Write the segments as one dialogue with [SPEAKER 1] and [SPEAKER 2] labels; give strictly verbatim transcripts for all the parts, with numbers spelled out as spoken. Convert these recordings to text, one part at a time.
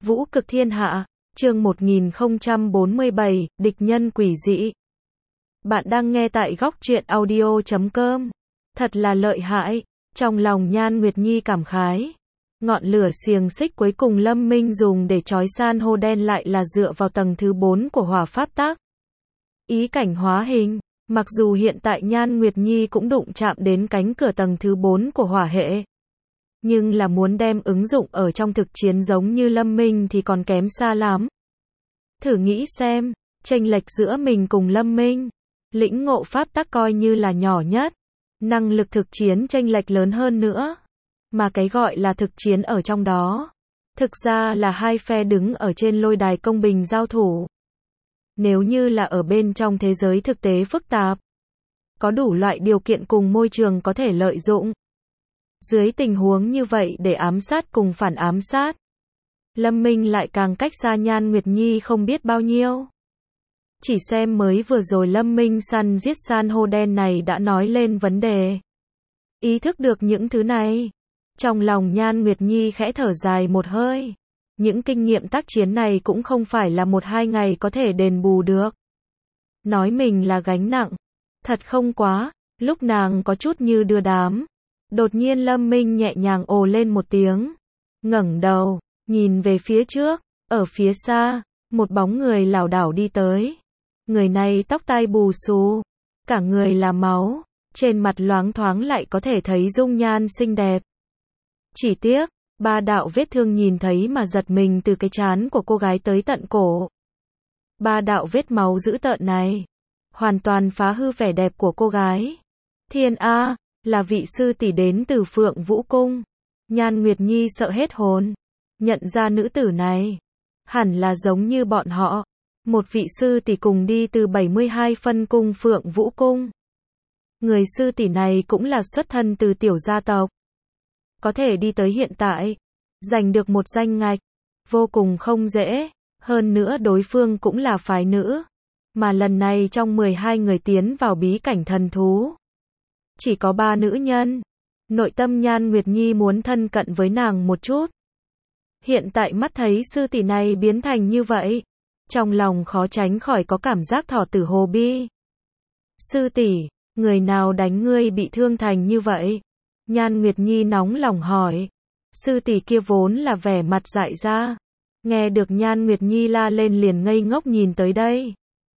[SPEAKER 1] Vũ cực thiên hạ, chương một nghìn không trăm bốn mươi bảy, địch nhân quỷ dị. Bạn đang nghe tại góc truyện audio chấm com. Thật là lợi hại, trong lòng Nhan Nguyệt Nhi cảm khái. Ngọn lửa xiềng xích cuối cùng Lâm Minh dùng để trói san hô đen lại là dựa vào tầng thứ bốn của hỏa pháp tắc. Ý cảnh hóa hình, mặc dù hiện tại Nhan Nguyệt Nhi cũng đụng chạm đến cánh cửa tầng thứ bốn của hỏa hệ. Nhưng là muốn đem ứng dụng ở trong thực chiến giống như Lâm Minh thì còn kém xa lắm. Thử nghĩ xem, chênh lệch giữa mình cùng Lâm Minh, lĩnh ngộ pháp tắc coi như là nhỏ nhất, năng lực thực chiến chênh lệch lớn hơn nữa. Mà cái gọi là thực chiến ở trong đó, thực ra là hai phe đứng ở trên lôi đài công bình giao thủ. Nếu như là ở bên trong thế giới thực tế phức tạp, có đủ loại điều kiện cùng môi trường có thể lợi dụng. Dưới tình huống như vậy để ám sát cùng phản ám sát, Lâm Minh lại càng cách xa Nhan Nguyệt Nhi không biết bao nhiêu. Chỉ xem mới vừa rồi Lâm Minh săn giết san hô đen này đã nói lên vấn đề. Ý thức được những thứ này, trong lòng Nhan Nguyệt Nhi khẽ thở dài một hơi. Những kinh nghiệm tác chiến này cũng không phải là một hai ngày có thể đền bù được. Nói mình là gánh nặng, thật không quá, lúc nàng có chút như đưa đám. Đột nhiên Lâm Minh nhẹ nhàng ồ lên một tiếng, ngẩng đầu, nhìn về phía trước, ở phía xa, một bóng người lảo đảo đi tới. Người này tóc tai bù xù, cả người là máu, trên mặt loáng thoáng lại có thể thấy dung nhan xinh đẹp. Chỉ tiếc, ba đạo vết thương nhìn thấy mà giật mình từ cái trán của cô gái tới tận cổ. Ba đạo vết máu dữ tợn này, hoàn toàn phá hư vẻ đẹp của cô gái. Thiên A, là vị sư tỷ đến từ Phượng Vũ Cung. Nhan Nguyệt Nhi sợ hết hồn, nhận ra nữ tử này, hẳn là giống như bọn họ, một vị sư tỷ cùng đi từ bảy mươi hai phân cung Phượng Vũ Cung. Người sư tỷ này cũng là xuất thân từ tiểu gia tộc. Có thể đi tới hiện tại, giành được một danh ngạch, vô cùng không dễ, hơn nữa đối phương cũng là phái nữ, mà lần này trong mười hai người tiến vào bí cảnh thần thú, chỉ có ba nữ nhân. Nội tâm Nhan Nguyệt Nhi muốn thân cận với nàng một chút. Hiện tại mắt thấy sư tỷ này biến thành như vậy, trong lòng khó tránh khỏi có cảm giác thỏ tử hồ bi. Sư tỷ, người nào đánh ngươi bị thương thành như vậy? Nhan Nguyệt Nhi nóng lòng hỏi. Sư tỷ kia vốn là vẻ mặt dại ra, nghe được Nhan Nguyệt Nhi la lên liền ngây ngốc nhìn tới đây.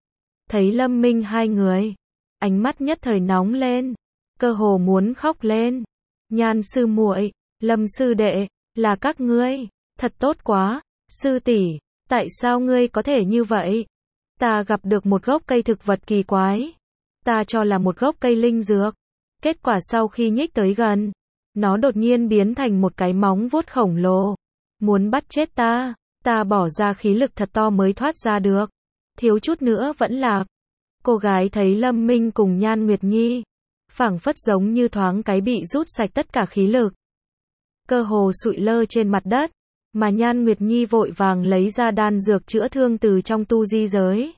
[SPEAKER 1] Thấy Lâm Minh hai người, ánh mắt nhất thời nóng lên, cơ hồ muốn khóc lên. Nhan sư muội, Lâm sư đệ, là các ngươi, thật tốt quá. Sư tỷ, tại sao ngươi có thể như vậy? Ta gặp được một gốc cây thực vật kỳ quái, ta cho là một gốc cây linh dược, kết quả sau khi nhích tới gần, nó đột nhiên biến thành một cái móng vuốt khổng lồ, muốn bắt chết ta. Ta bỏ ra khí lực thật to mới thoát ra được, thiếu chút nữa vẫn lạc. Cô gái thấy Lâm Minh cùng Nhan Nguyệt Nhi, phảng phất giống như thoáng cái bị rút sạch tất cả khí lực, cơ hồ sụi lơ trên mặt đất, mà Nhan Nguyệt Nhi vội vàng lấy ra đan dược chữa thương từ trong tu di giới,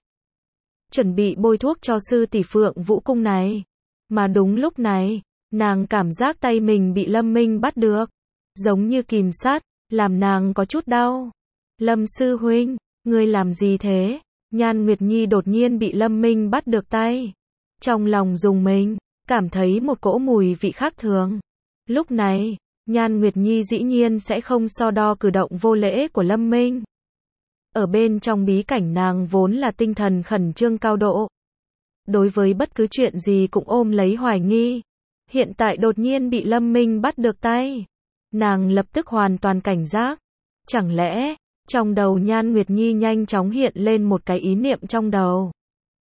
[SPEAKER 1] chuẩn bị bôi thuốc cho sư tỷ Phượng Vũ Cung này. Mà đúng lúc này, nàng cảm giác tay mình bị Lâm Minh bắt được, giống như kìm sát, làm nàng có chút đau. Lâm sư huynh, ngươi làm gì thế? Nhan Nguyệt Nhi đột nhiên bị Lâm Minh bắt được tay, trong lòng rùng mình, cảm thấy một cỗ mùi vị khác thường. Lúc này, Nhan Nguyệt Nhi dĩ nhiên sẽ không so đo cử động vô lễ của Lâm Minh. Ở bên trong bí cảnh nàng vốn là tinh thần khẩn trương cao độ, đối với bất cứ chuyện gì cũng ôm lấy hoài nghi. Hiện tại đột nhiên bị Lâm Minh bắt được tay, nàng lập tức hoàn toàn cảnh giác. Chẳng lẽ, trong đầu Nhan Nguyệt Nhi nhanh chóng hiện lên một cái ý niệm trong đầu.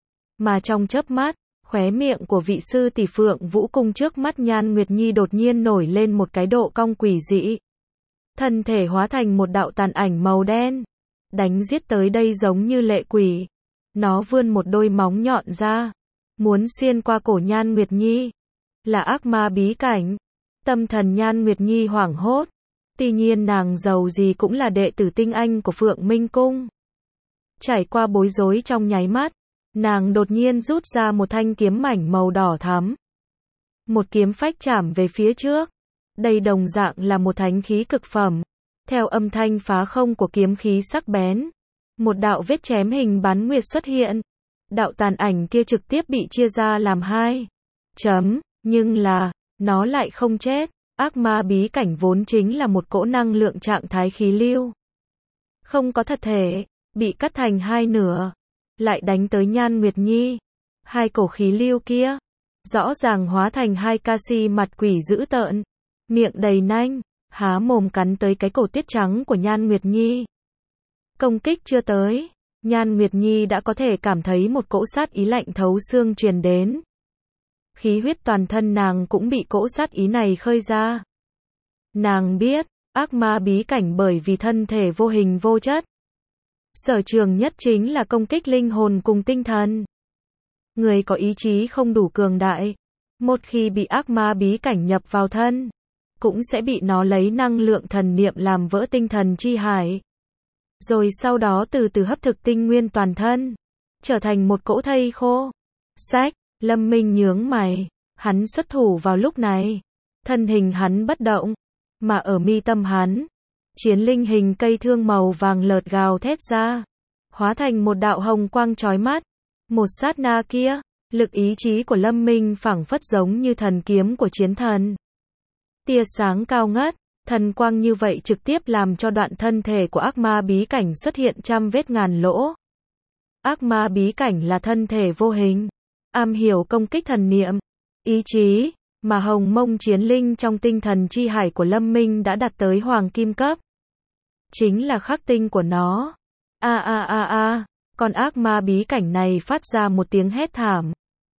[SPEAKER 1] Mà trong chớp mắt, khóe miệng của vị sư tỷ Phượng Vũ Cung trước mắt Nhan Nguyệt Nhi đột nhiên nổi lên một cái độ cong quỷ dị. Thân thể hóa thành một đạo tàn ảnh màu đen, đánh giết tới đây giống như lệ quỷ. Nó vươn một đôi móng nhọn ra, muốn xuyên qua cổ Nhan Nguyệt Nhi. Là ác ma bí cảnh. Tâm thần Nhan Nguyệt Nhi hoảng hốt. Tuy nhiên nàng giàu gì cũng là đệ tử tinh anh của Phượng Minh Cung. Trải qua bối rối trong nháy mắt, nàng đột nhiên rút ra một thanh kiếm mảnh màu đỏ thắm. Một kiếm phách chạm về phía trước. Đây đồng dạng là một thánh khí cực phẩm. Theo âm thanh phá không của kiếm khí sắc bén, một đạo vết chém hình bán nguyệt xuất hiện. Đạo tàn ảnh kia trực tiếp bị chia ra làm hai. Chấm, nhưng là, nó lại không chết. Ác ma bí cảnh vốn chính là một cỗ năng lượng trạng thái khí lưu. Không có thật thể, bị cắt thành hai nửa. Lại đánh tới Nhan Nguyệt Nhi. Hai cổ khí lưu kia, rõ ràng hóa thành hai ca si mặt quỷ dữ tợn. Miệng đầy nanh, há mồm cắn tới cái cổ tiết trắng của Nhan Nguyệt Nhi. Công kích chưa tới, Nhan Nguyệt Nhi đã có thể cảm thấy một cỗ sát ý lạnh thấu xương truyền đến. Khí huyết toàn thân nàng cũng bị cỗ sát ý này khơi ra. Nàng biết, ác ma bí cảnh bởi vì thân thể vô hình vô chất. Sở trường nhất chính là công kích linh hồn cùng tinh thần. Người có ý chí không đủ cường đại, một khi bị ác ma bí cảnh nhập vào thân, cũng sẽ bị nó lấy năng lượng thần niệm làm vỡ tinh thần chi hải. Rồi sau đó từ từ hấp thực tinh nguyên toàn thân, trở thành một cỗ thây khô. Sách, Lâm Minh nhướng mày, hắn xuất thủ vào lúc này. Thân hình hắn bất động, mà ở mi tâm hắn, chiến linh hình cây thương màu vàng lợt gào thét ra, hóa thành một đạo hồng quang chói mắt. Một sát na kia, lực ý chí của Lâm Minh phảng phất giống như thần kiếm của chiến thần. Tia sáng cao ngất, thần quang như vậy trực tiếp làm cho đoạn thân thể của ác ma bí cảnh xuất hiện trăm vết ngàn lỗ. Ác ma bí cảnh là thân thể vô hình, am hiểu công kích thần niệm, ý chí, mà hồng mông chiến linh trong tinh thần chi hải của Lâm Minh đã đạt tới hoàng kim cấp. Chính là khắc tinh của nó. A a a a, con ác ma bí cảnh này phát ra một tiếng hét thảm.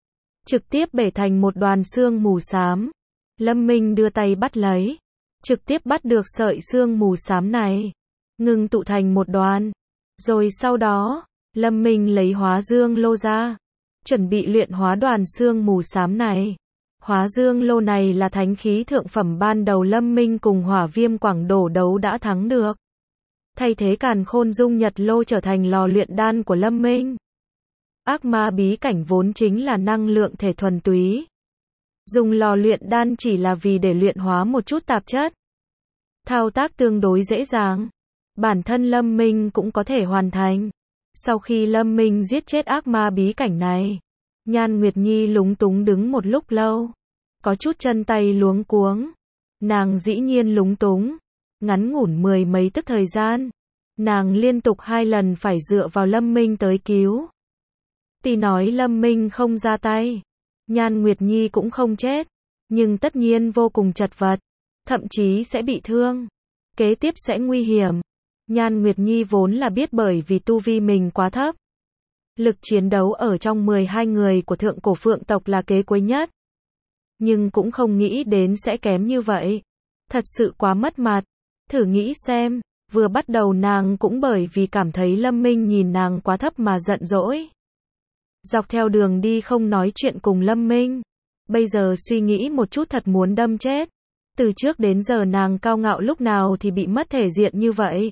[SPEAKER 1] Trực tiếp bể thành một đoàn xương mù xám. Lâm Minh đưa tay bắt lấy, trực tiếp bắt được sợi xương mù xám này, ngừng tụ thành một đoàn. Rồi sau đó, Lâm Minh lấy hóa dương lô ra, chuẩn bị luyện hóa đoàn xương mù xám này. Hóa dương lô này là thánh khí thượng phẩm ban đầu Lâm Minh cùng Hỏa Viêm Quảng Đổ đấu đã thắng được. Thay thế Càn Khôn Dung Nhật lô trở thành lò luyện đan của Lâm Minh. Ác ma bí cảnh vốn chính là năng lượng thể thuần túy. Dùng lò luyện đan chỉ là vì để luyện hóa một chút tạp chất. Thao tác tương đối dễ dàng. Bản thân Lâm Minh cũng có thể hoàn thành. Sau khi Lâm Minh giết chết ác ma bí cảnh này, Nhan Nguyệt Nhi lúng túng đứng một lúc lâu. Có chút chân tay luống cuống. Nàng dĩ nhiên lúng túng. Ngắn ngủn mười mấy tức thời gian, nàng liên tục hai lần phải dựa vào Lâm Minh tới cứu. Tuy nói Lâm Minh không ra tay, Nhan Nguyệt Nhi cũng không chết, nhưng tất nhiên vô cùng chật vật, thậm chí sẽ bị thương. Kế tiếp sẽ nguy hiểm. Nhan Nguyệt Nhi vốn là biết bởi vì tu vi mình quá thấp. Lực chiến đấu ở trong mười hai người của thượng cổ phượng tộc là kế cuối nhất. Nhưng cũng không nghĩ đến sẽ kém như vậy. Thật sự quá mất mặt. Thử nghĩ xem, vừa bắt đầu nàng cũng bởi vì cảm thấy Lâm Minh nhìn nàng quá thấp mà giận dỗi. Dọc theo đường đi không nói chuyện cùng Lâm Minh. Bây giờ suy nghĩ một chút thật muốn đâm chết. Từ trước đến giờ nàng cao ngạo lúc nào thì bị mất thể diện như vậy.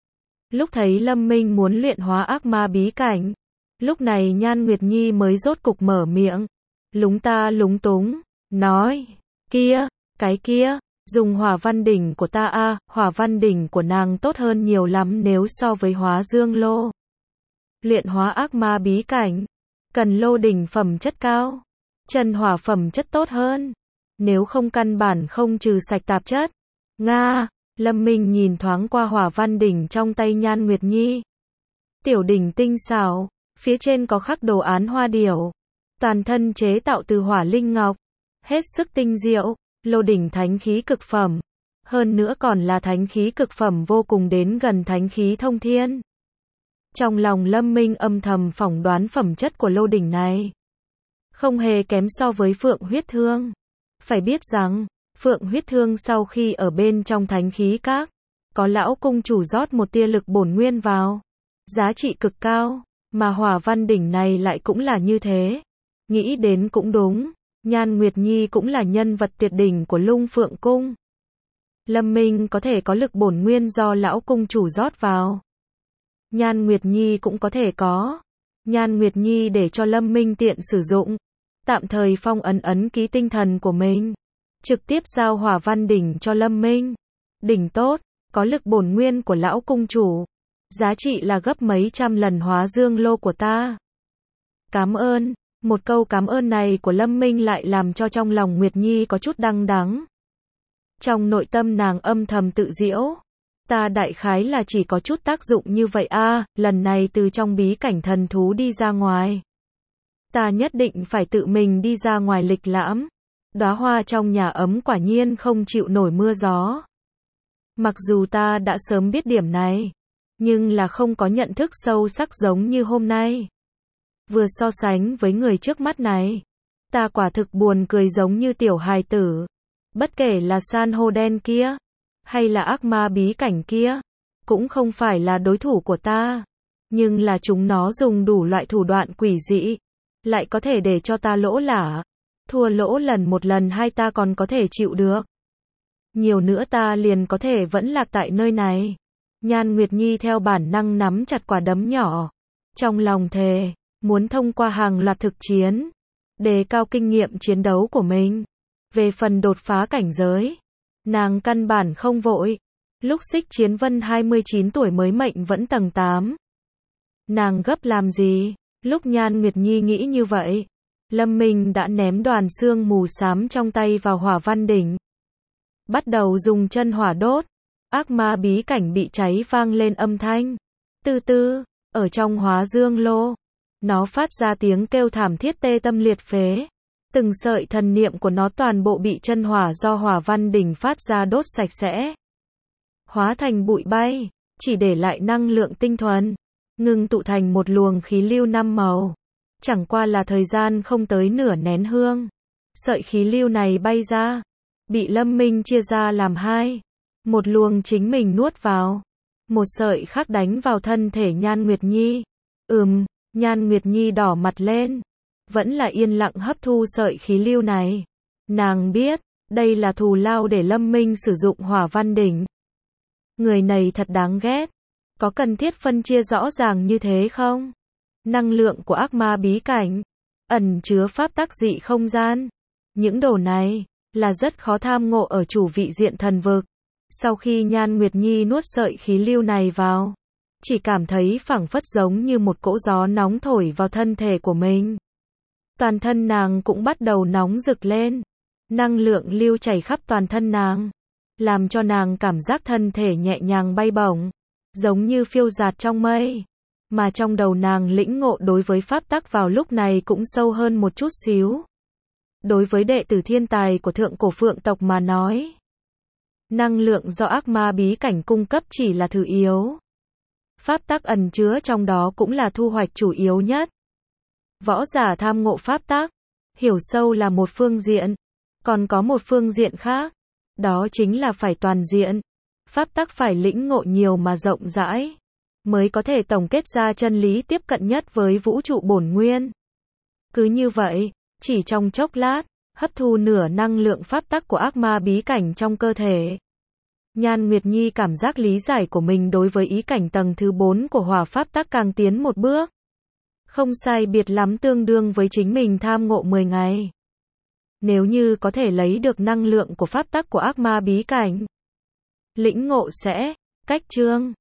[SPEAKER 1] Lúc thấy Lâm Minh muốn luyện hóa ác ma bí cảnh, lúc này Nhan Nguyệt Nhi mới rốt cục mở miệng. Lúng ta lúng túng, nói, kia, cái kia. Dùng hỏa văn đỉnh của ta a, à, hỏa văn đỉnh của nàng tốt hơn nhiều lắm nếu so với hóa dương lô. Luyện hóa ác ma bí cảnh, cần lô đỉnh phẩm chất cao, chân hỏa phẩm chất tốt hơn. Nếu không căn bản không trừ sạch tạp chất. Nga, Lâm Minh nhìn thoáng qua hỏa văn đỉnh trong tay Nhan Nguyệt Nhi. Tiểu đỉnh tinh xảo, phía trên có khắc đồ án hoa điểu. Toàn thân chế tạo từ hỏa linh ngọc, hết sức tinh diệu. Lô đỉnh thánh khí cực phẩm, hơn nữa còn là thánh khí cực phẩm vô cùng đến gần thánh khí thông thiên. Trong lòng Lâm Minh âm thầm phỏng đoán phẩm chất của lô đỉnh này không hề kém so với Phượng Huyết Thương. Phải biết rằng, Phượng Huyết Thương sau khi ở bên trong thánh khí các, có lão cung chủ rót một tia lực bổn nguyên vào, giá trị cực cao, mà hỏa văn đỉnh này lại cũng là như thế. Nghĩ đến cũng đúng. Nhan Nguyệt Nhi cũng là nhân vật tuyệt đỉnh của Lung Phượng Cung. Lâm Minh có thể có lực bổn nguyên do lão cung chủ rót vào. Nhan Nguyệt Nhi cũng có thể có. Nhan Nguyệt Nhi để cho Lâm Minh tiện sử dụng. Tạm thời phong ấn ấn ký tinh thần của mình. Trực tiếp giao hỏa văn đỉnh cho Lâm Minh. Đỉnh tốt, có lực bổn nguyên của lão cung chủ. Giá trị là gấp mấy trăm lần hóa dương lô của ta. Cảm ơn. Một câu cảm ơn này của Lâm Minh lại làm cho trong lòng Nguyệt Nhi có chút đắng đắng. Trong nội tâm nàng âm thầm tự giễu. Ta đại khái là chỉ có chút tác dụng như vậy a, lần này từ trong bí cảnh thần thú đi ra ngoài. Ta nhất định phải tự mình đi ra ngoài lịch lãm. Đóa hoa trong nhà ấm quả nhiên không chịu nổi mưa gió. Mặc dù ta đã sớm biết điểm này, nhưng là không có nhận thức sâu sắc giống như hôm nay. Vừa so sánh với người trước mắt này, ta quả thực buồn cười giống như tiểu hài tử. Bất kể là san hô đen kia, hay là ác ma bí cảnh kia, cũng không phải là đối thủ của ta. Nhưng là chúng nó dùng đủ loại thủ đoạn quỷ dị, lại có thể để cho ta lỗ lã. Thua lỗ lần một lần hai ta còn có thể chịu được. Nhiều nữa ta liền có thể vẫn lạc tại nơi này. Nhan Nguyệt Nhi theo bản năng nắm chặt quả đấm nhỏ. Trong lòng thề, muốn thông qua hàng loạt thực chiến, đề cao kinh nghiệm chiến đấu của mình. Về phần đột phá cảnh giới, nàng căn bản không vội. Lúc Xích Chiến Vân hai mươi chín tuổi mới mệnh vẫn tầng tám. Nàng gấp làm gì? Lúc Nhan Nguyệt Nhi nghĩ như vậy, Lâm Minh đã ném đoàn xương mù xám trong tay vào hỏa văn đỉnh. Bắt đầu dùng chân hỏa đốt. Ác ma bí cảnh bị cháy vang lên âm thanh. Từ từ, ở trong hóa dương lô, nó phát ra tiếng kêu thảm thiết tê tâm liệt phế. Từng sợi thần niệm của nó toàn bộ bị chân hỏa do hỏa văn đỉnh phát ra đốt sạch sẽ. Hóa thành bụi bay, chỉ để lại năng lượng tinh thuần, ngưng tụ thành một luồng khí lưu năm màu. Chẳng qua là thời gian không tới nửa nén hương. Sợi khí lưu này bay ra, bị Lâm Minh chia ra làm hai. Một luồng chính mình nuốt vào, một sợi khác đánh vào thân thể Nhan Nguyệt Nhi. Ừm, Nhan Nguyệt Nhi đỏ mặt lên, vẫn là yên lặng hấp thu sợi khí lưu này. Nàng biết, đây là thù lao để Lâm Minh sử dụng hỏa văn đỉnh. Người này thật đáng ghét. Có cần thiết phân chia rõ ràng như thế không? Năng lượng của ác ma bí cảnh, ẩn chứa pháp tắc dị không gian. Những đồ này, là rất khó tham ngộ ở chủ vị diện thần vực. Sau khi Nhan Nguyệt Nhi nuốt sợi khí lưu này vào, chỉ cảm thấy phảng phất giống như một cỗ gió nóng thổi vào thân thể của mình. Toàn thân nàng cũng bắt đầu nóng rực lên. Năng lượng lưu chảy khắp toàn thân nàng, làm cho nàng cảm giác thân thể nhẹ nhàng bay bổng, giống như phiêu dạt trong mây. Mà trong đầu nàng lĩnh ngộ đối với pháp tắc vào lúc này cũng sâu hơn một chút xíu. Đối với đệ tử thiên tài của thượng cổ phượng tộc mà nói, năng lượng do ác ma bí cảnh cung cấp chỉ là thứ yếu. Pháp tắc ẩn chứa trong đó cũng là thu hoạch chủ yếu nhất. Võ giả tham ngộ pháp tắc, hiểu sâu là một phương diện, còn có một phương diện khác, đó chính là phải toàn diện. Pháp tắc phải lĩnh ngộ nhiều mà rộng rãi, mới có thể tổng kết ra chân lý tiếp cận nhất với vũ trụ bổn nguyên. Cứ như vậy, chỉ trong chốc lát, hấp thu nửa năng lượng pháp tắc của ác ma bí cảnh trong cơ thể. Nhan Nguyệt Nhi cảm giác lý giải của mình đối với ý cảnh tầng thứ bốn của hỏa pháp tắc càng tiến một bước. Không sai biệt lắm tương đương với chính mình tham ngộ mười ngày. Nếu như có thể lấy được năng lượng của pháp tắc của ác ma bí cảnh, lĩnh ngộ sẽ cách chương